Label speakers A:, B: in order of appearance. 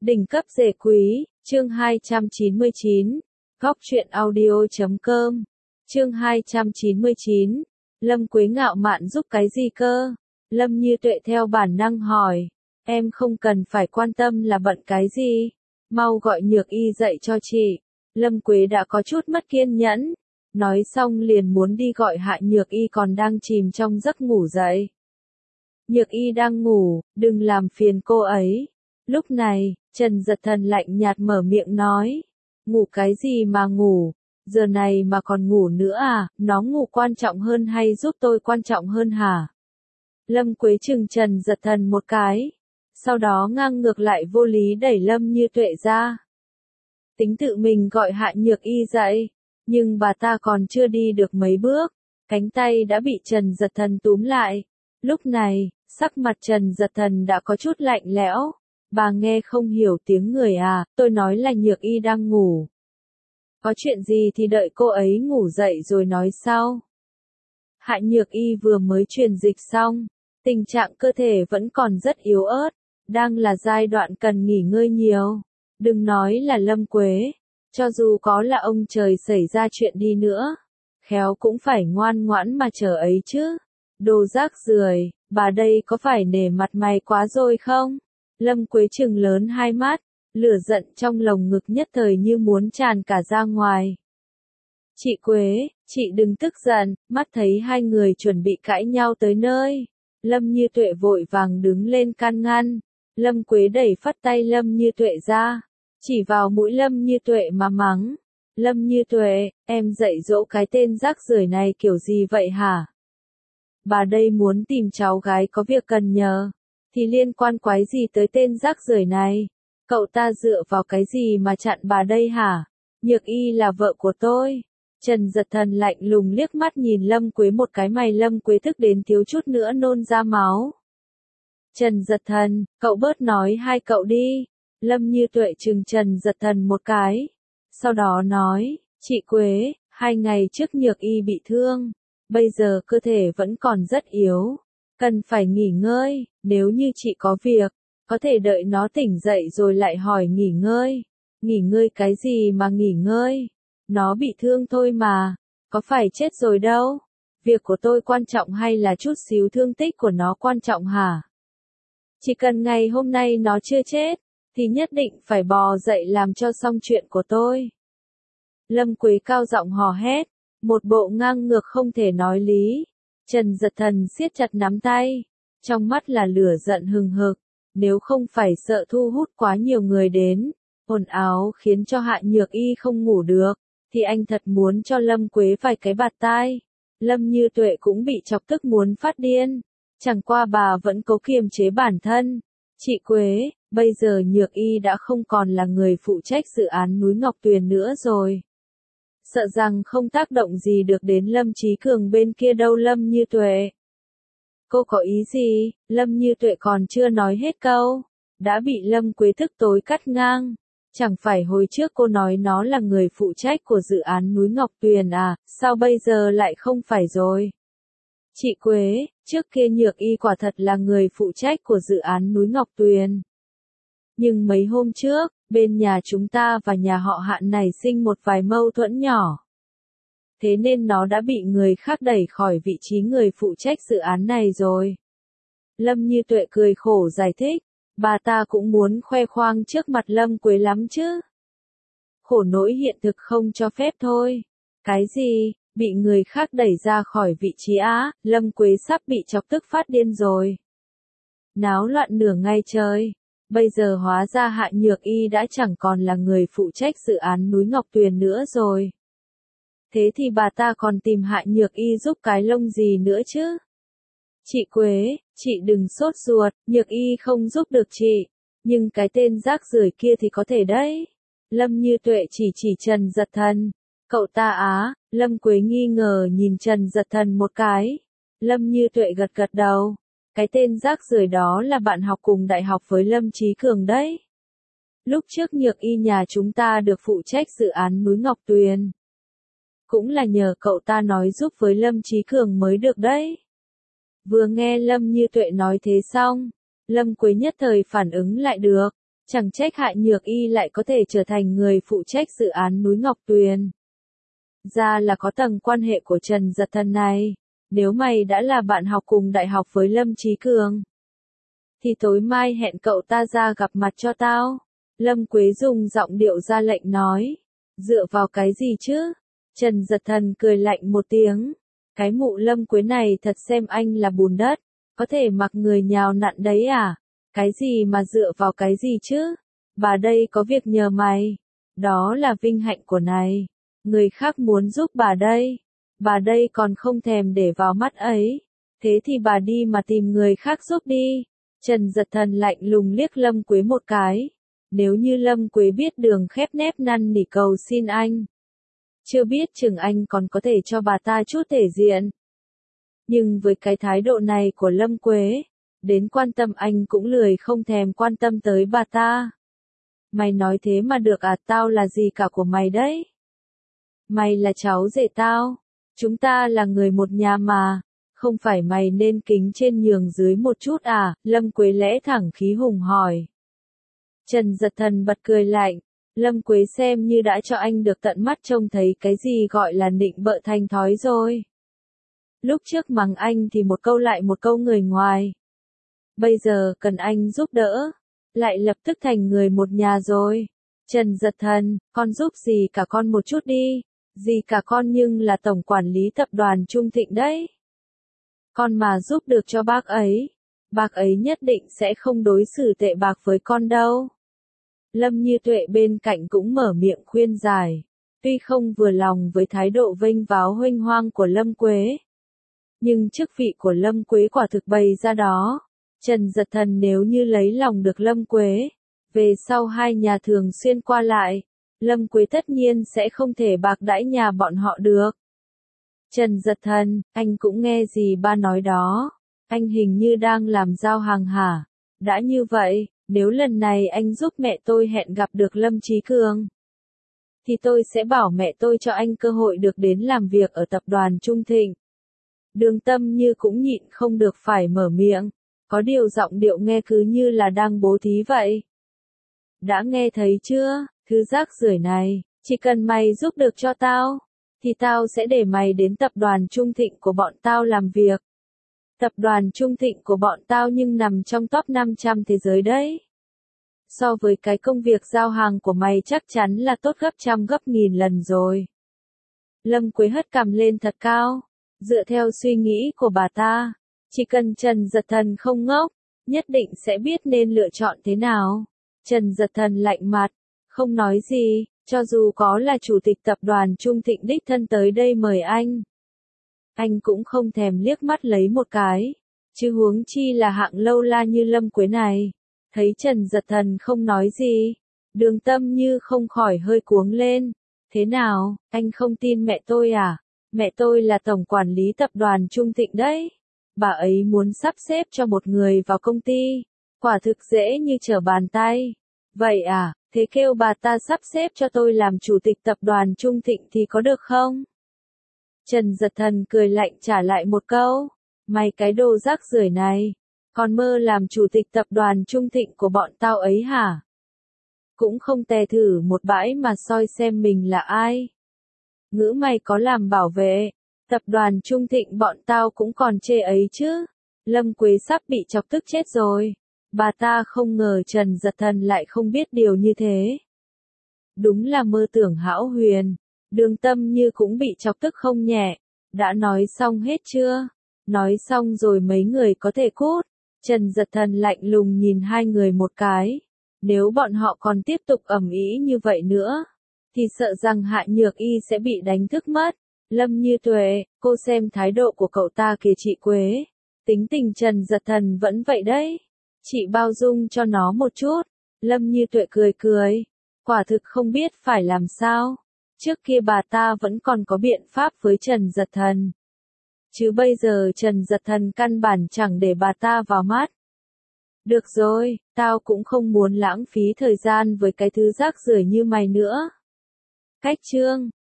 A: Đỉnh cấp rể quý, chương 299, góc truyện audio.com, chương 299, Lâm Quế ngạo mạn giúp cái gì cơ? Lâm Như Tuệ theo bản năng hỏi, em không cần phải quan tâm là bận cái gì, mau gọi Nhược Y dậy cho chị. Lâm Quế đã có chút mất kiên nhẫn, nói xong liền muốn đi gọi Hạ Nhược Y còn đang chìm trong giấc ngủ dậy. Nhược Y đang ngủ, đừng làm phiền cô ấy. Lúc này, Trần Giật Thần lạnh nhạt mở miệng nói, ngủ cái gì mà ngủ, giờ này mà còn ngủ nữa à, nó ngủ quan trọng hơn hay giúp tôi quan trọng hơn hả? Lâm Quế chừng Trần Giật Thần một cái, sau đó ngang ngược lại vô lý đẩy Lâm Như Tuệ ra. Tính tự mình gọi Hạ Nhược Y dậy, nhưng bà ta còn chưa đi được mấy bước, cánh tay đã bị Trần Giật Thần túm lại. Lúc này, sắc mặt Trần Giật Thần đã có chút lạnh lẽo. Bà nghe không hiểu tiếng người à, tôi nói là Nhược Y đang ngủ. Có chuyện gì thì đợi cô ấy ngủ dậy rồi nói sau. Hạ Nhược Y vừa mới truyền dịch xong, tình trạng cơ thể vẫn còn rất yếu ớt, đang là giai đoạn cần nghỉ ngơi nhiều. Đừng nói là Lâm Quế, cho dù có là ông trời xảy ra chuyện đi nữa, khéo cũng phải ngoan ngoãn mà chờ ấy chứ. Đồ rác rưởi, bà đây có phải nể mặt mày quá rồi không? Lâm Quế trừng lớn hai mắt, lửa giận trong lồng ngực nhất thời như muốn tràn cả ra ngoài. Chị Quế, chị đừng tức giận, mắt thấy hai người chuẩn bị cãi nhau tới nơi. Lâm Như Tuệ vội vàng đứng lên can ngăn. Lâm Quế đẩy phắt tay Lâm Như Tuệ ra, chỉ vào mũi Lâm Như Tuệ mà mắng. Lâm Như Tuệ, em dạy dỗ cái tên rác rưởi này kiểu gì vậy hả? Bà đây muốn tìm cháu gái có việc cần nhờ. Thì liên quan quái gì tới tên rác rưởi này? Cậu ta dựa vào cái gì mà chặn bà đây hả? Nhược Y là vợ của tôi. Trần Giật Thần lạnh lùng liếc mắt nhìn Lâm Quế một cái, mày Lâm Quế tức đến thiếu chút nữa nôn ra máu. Trần Giật Thần, cậu bớt nói hai cậu đi. Lâm Như Tuệ trừng Trần Giật Thần một cái. Sau đó nói, chị Quế, 2 ngày trước Nhược Y bị thương. Bây giờ cơ thể vẫn còn rất yếu. Cần phải nghỉ ngơi, nếu như chị có việc, có thể đợi nó tỉnh dậy rồi lại hỏi nghỉ ngơi. Nghỉ ngơi cái gì mà nghỉ ngơi? Nó bị thương thôi mà, có phải chết rồi đâu. Việc của tôi quan trọng hay là chút xíu thương tích của nó quan trọng hả? Chỉ cần ngày hôm nay nó chưa chết, thì nhất định phải bò dậy làm cho xong chuyện của tôi. Lâm Quế cao giọng hò hét, một bộ ngang ngược không thể nói lý. Trần Giật Thần siết chặt nắm tay, trong mắt là lửa giận hừng hực, nếu không phải sợ thu hút quá nhiều người đến, ồn ào khiến cho Hạ Nhược Y không ngủ được, thì anh thật muốn cho Lâm Quế vài cái bạt tai. Lâm Như Tuệ cũng bị chọc tức muốn phát điên, chẳng qua bà vẫn cố kiềm chế bản thân. Chị Quế, bây giờ Nhược Y đã không còn là người phụ trách dự án núi Ngọc Tuyền nữa rồi. Sợ rằng không tác động gì được đến Lâm Chí Cường bên kia đâu. Lâm Như Tuệ. Cô có ý gì? Lâm Như Tuệ còn chưa nói hết câu, đã bị Lâm Quế tức tối cắt ngang. Chẳng phải hồi trước cô nói nó là người phụ trách của dự án núi Ngọc Tuyền à, sao bây giờ lại không phải rồi? Chị Quế, trước kia Nhược Y quả thật là người phụ trách của dự án núi Ngọc Tuyền. Nhưng mấy hôm trước, bên nhà chúng ta và nhà họ Hạ nảy sinh một vài mâu thuẫn nhỏ. Thế nên nó đã bị người khác đẩy khỏi vị trí người phụ trách dự án này rồi. Lâm Như Tuệ cười khổ giải thích, bà ta cũng muốn khoe khoang trước mặt Lâm Quế lắm chứ. Khổ nỗi hiện thực không cho phép thôi. Cái gì, bị người khác đẩy ra khỏi vị trí á? Lâm Quế sắp bị chọc tức phát điên rồi. Náo loạn nửa ngày trời. Bây giờ hóa ra Hạ Nhược Y đã chẳng còn là người phụ trách dự án núi Ngọc Tuyền nữa rồi. Thế thì bà ta còn tìm Hạ Nhược Y giúp cái lông gì nữa chứ? Chị Quế, chị đừng sốt ruột, Nhược Y không giúp được chị. Nhưng cái tên rác rưởi kia thì có thể đấy. Lâm Như Tuệ chỉ Trần Giật Thần. Cậu ta á? Lâm Quế nghi ngờ nhìn Trần Giật Thần một cái. Lâm Như Tuệ gật gật đầu. Cái tên rác rưởi đó là bạn học cùng đại học với Lâm Chí Cường đấy. Lúc trước Nhược Y nhà chúng ta được phụ trách dự án núi Ngọc Tuyền. Cũng là nhờ cậu ta nói giúp với Lâm Chí Cường mới được đấy. Vừa nghe Lâm Như Tuệ nói thế xong, Lâm Quế nhất thời phản ứng lại được. Chẳng trách Hạ Nhược Y lại có thể trở thành người phụ trách dự án núi Ngọc Tuyền. Ra là có tầng quan hệ của Trần Giật Thần này. Nếu mày đã là bạn học cùng đại học với Lâm Chí Cường, thì tối mai hẹn cậu ta ra gặp mặt cho tao. Lâm Quế dùng giọng điệu ra lệnh nói. Dựa vào cái gì chứ? Trần Giật Thần cười lạnh một tiếng. Cái mụ Lâm Quế này thật xem anh là bùn đất, có thể mặc người nhào nặn đấy à? Cái gì mà dựa vào cái gì chứ? Bà đây có việc nhờ mày. Đó là vinh hạnh của này. Người khác muốn giúp bà đây còn không thèm để vào mắt ấy. Thế thì bà đi mà tìm người khác giúp đi. Trần Giật Thần lạnh lùng liếc Lâm Quế một cái. Nếu như Lâm Quế biết đường khép nép năn nỉ cầu xin anh, chưa biết chừng anh còn có thể cho bà ta chút thể diện. Nhưng với cái thái độ này của Lâm Quế, đến quan tâm anh cũng lười không thèm quan tâm tới bà ta. Mày nói thế mà được à? Tao là gì cả của mày đấy? Mày là cháu rể tao. Chúng ta là người một nhà mà. Không phải mày nên kính trên nhường dưới một chút à? Lâm Quế lẽ thẳng khí hùng hỏi. Trần Giật Thần bật cười lạnh. Lâm Quế xem như đã cho anh được tận mắt trông thấy cái gì gọi là nịnh bợ thành thói rồi. Lúc trước mắng anh thì một câu lại một câu người ngoài. Bây giờ cần anh giúp đỡ, lại lập tức thành người một nhà rồi. Trần Giật Thần, con giúp gì cả con một chút đi. Gì cả con nhưng là tổng quản lý tập đoàn Trung Thịnh đấy. Con mà giúp được cho bác ấy nhất định sẽ không đối xử tệ bạc với con đâu. Lâm Như Tuệ bên cạnh cũng mở miệng khuyên giải. Tuy không vừa lòng với thái độ vênh váo huênh hoang của Lâm Quế, nhưng chức vị của Lâm Quế quả thực bày ra đó. Trần Giật Thần nếu như lấy lòng được Lâm Quế, về sau hai nhà thường xuyên qua lại, Lâm Quế tất nhiên sẽ không thể bạc đãi nhà bọn họ được. Trần Giật Thần, anh cũng nghe gì ba nói đó. Anh hình như đang làm giao hàng hả? Đã như vậy, nếu lần này anh giúp mẹ tôi hẹn gặp được Lâm Chí Cường, thì tôi sẽ bảo mẹ tôi cho anh cơ hội được đến làm việc ở tập đoàn Trung Thịnh. Đường Tâm Như cũng nhịn không được phải mở miệng, có điều giọng điệu nghe cứ như là đang bố thí vậy. Đã nghe thấy chưa, thứ rác rưởi này, chỉ cần mày giúp được cho tao, thì tao sẽ để mày đến tập đoàn Trung Thịnh của bọn tao làm việc. Tập đoàn Trung Thịnh của bọn tao nhưng nằm trong top 500 thế giới đấy. So với cái công việc giao hàng của mày chắc chắn là tốt gấp trăm gấp nghìn lần rồi. Lâm Quế hất cằm lên thật cao. Dựa theo suy nghĩ của bà ta, chỉ cần Trần Giật Thần không ngốc, nhất định sẽ biết nên lựa chọn thế nào. Trần Giật Thần lạnh mặt, không nói gì, cho dù có là chủ tịch tập đoàn Trung Thịnh đích thân tới đây mời anh cũng không thèm liếc mắt lấy một cái, chứ huống chi là hạng lâu la như Lâm Quế này. Thấy Trần Giật Thần không nói gì, Đường Tâm Như không khỏi hơi cuống lên. Thế nào, anh không tin mẹ tôi à? Mẹ tôi là tổng quản lý tập đoàn Trung Thịnh đấy. Bà ấy muốn sắp xếp cho một người vào công ty, quả thực dễ như trở bàn tay. Vậy à, thế kêu bà ta sắp xếp cho tôi làm chủ tịch tập đoàn Trung Thịnh thì có được không? Trần Giật Thần cười lạnh trả lại một câu. Mày cái đồ rác rưởi này, còn mơ làm chủ tịch tập đoàn Trung Thịnh của bọn tao ấy hả? Cũng không tè thử một bãi mà soi xem mình là ai. Ngữ mày có làm bảo vệ, tập đoàn Trung Thịnh bọn tao cũng còn chê ấy chứ. Lâm Quế sắp bị chọc tức chết rồi. Bà ta không ngờ Trần Giật Thần lại không biết điều như thế. Đúng là mơ tưởng hão huyền. Đường Tâm Như cũng bị chọc tức không nhẹ. Đã nói xong hết chưa? Nói xong rồi mấy người có thể cút. Trần Giật Thần lạnh lùng nhìn hai người một cái. Nếu bọn họ còn tiếp tục ầm ĩ như vậy nữa, thì sợ rằng Hạ Nhược Y sẽ bị đánh thức mất. Lâm Như Tuệ, cô xem thái độ của cậu ta kìa chị Quế. Tính tình Trần Giật Thần vẫn vậy đấy. Chị bao dung cho nó một chút. Lâm Như Tuệ cười cười. Quả thực không biết phải làm sao. Trước kia bà ta vẫn còn có biện pháp với Trần Giật Thần. Chứ bây giờ Trần Giật Thần căn bản chẳng để bà ta vào mắt. Được rồi, tao cũng không muốn lãng phí thời gian với cái thứ rác rưởi như mày nữa. Cách chương